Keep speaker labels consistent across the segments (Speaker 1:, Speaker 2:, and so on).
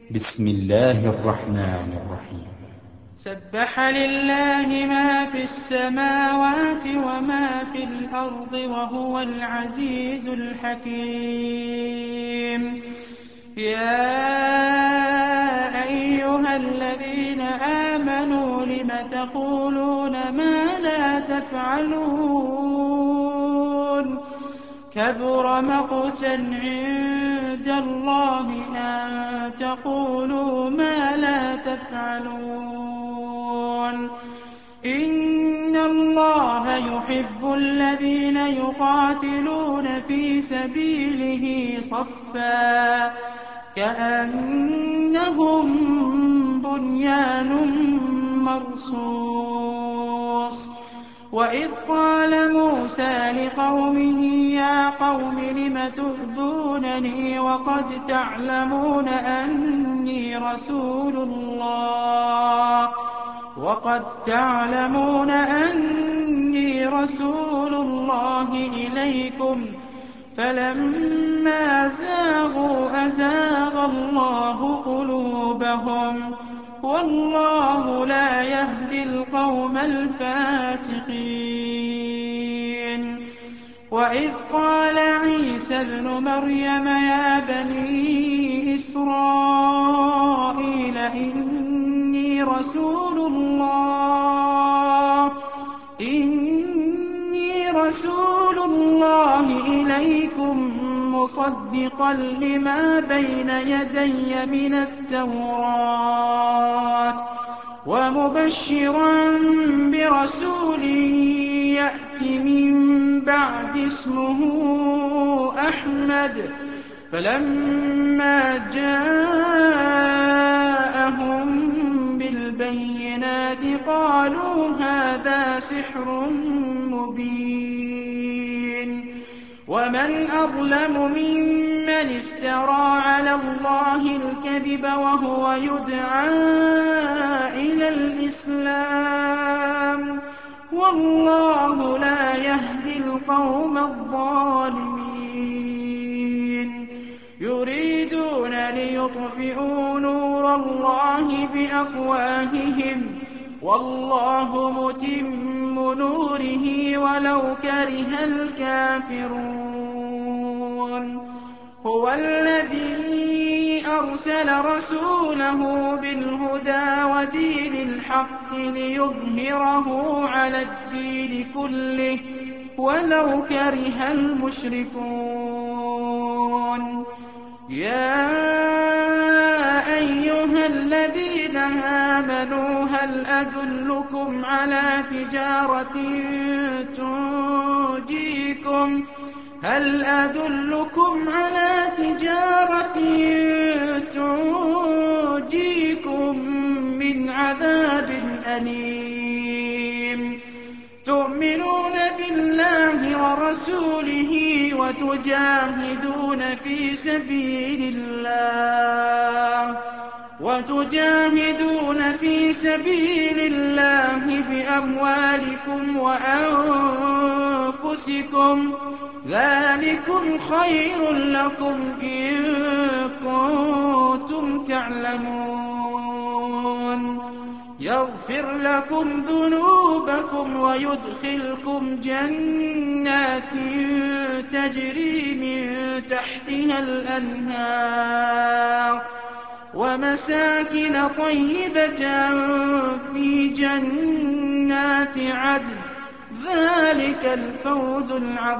Speaker 1: بسم الله الرحمن الرحيم.
Speaker 2: سبح لله ما في السماوات وما في الأرض وهو العزيز الحكيم. يا أيها الذين آمنوا لم تقولون ما لا تفعلون؟ كبر مقتا عند الله أن تقولوا ما لا تفعلون. إن الله يحب الذين يقاتلون في سبيله صفا كأنهم بنيان مرصوص. وإذ قال موسى لقومه يا قوم لم تؤذونني وقد تعلمون أني رسول الله إليكم فلما زاغوا أزاغ الله قلوبهم والله لا يهدي القوم الفاسقين. وإذ قال عيسى ابن مريم يا بني إسرائيل إني رسول الله إليكم مصدقا لما بين يدي من التوراة ومبشرا برسول يأتي من بعد اسمه أحمد. فلما جاءهم بالبينات قالوا هذا سحر مبين. ومن أظلم ممن افترى على الله الكذب وهو يدعى إلى الإسلام والله لا يهدي القوم الظالمين. يريدون ليطفئوا نور الله بأفواههم والله متم نوره ولو كره الكافرون. هو الذي أرسل رسوله بالهدى ودين الحق ليظهره على الدين كله ولو كره المشركون. يا أيها الذين آمنوا هل أدلكم على تجارة تنجيكم من عذاب أليم؟ تؤمنون بالله ورسوله وتجاهدون في سبيل الله بأموالكم وأنفسكم ذلكم خير لكم إن كنتم تعلمون. يغفر لكم ذنوبكم ويدخلكم جنات تجري من تحتها الأنهار ومساكن طيبة في جنات عدن ذلك الفوز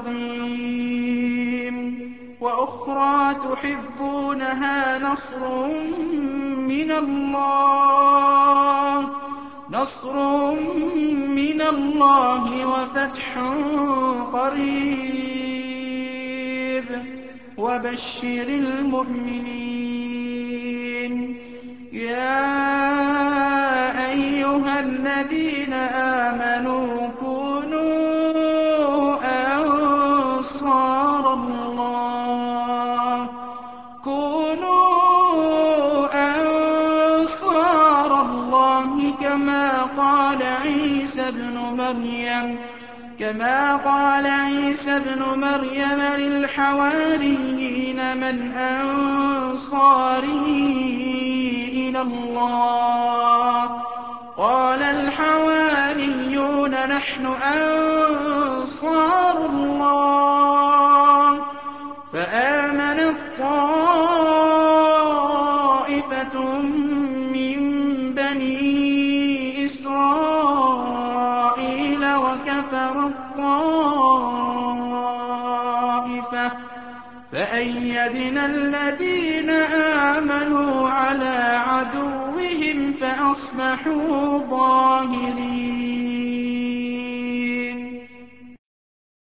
Speaker 2: العظيم. وأخرى تحبونها نصر من الله وفتح قريب وبشر المؤمنين. يا أيها الذين آمنوا كونوا أنصار الله كما قال عيسى ابن مريم للحواريين من أنصاري اللَّهِ ۚ قَالَ الْحَوَارِيُّونَ نَحْنُ أَنصَارُ اللَّهِ ۖ فَآمَنَت طَّائِفَةٌ مِّن بَنِي إِسْرَائِيلَ وَكَفَرَت طَّائِفَةٌ ۖ فَأَيَّدْنَا الَّذِينَ آمَنُوا عَلَىٰ عَدُوِّهِمْ فَأَصْبَحُوا ظَاهِرِينَ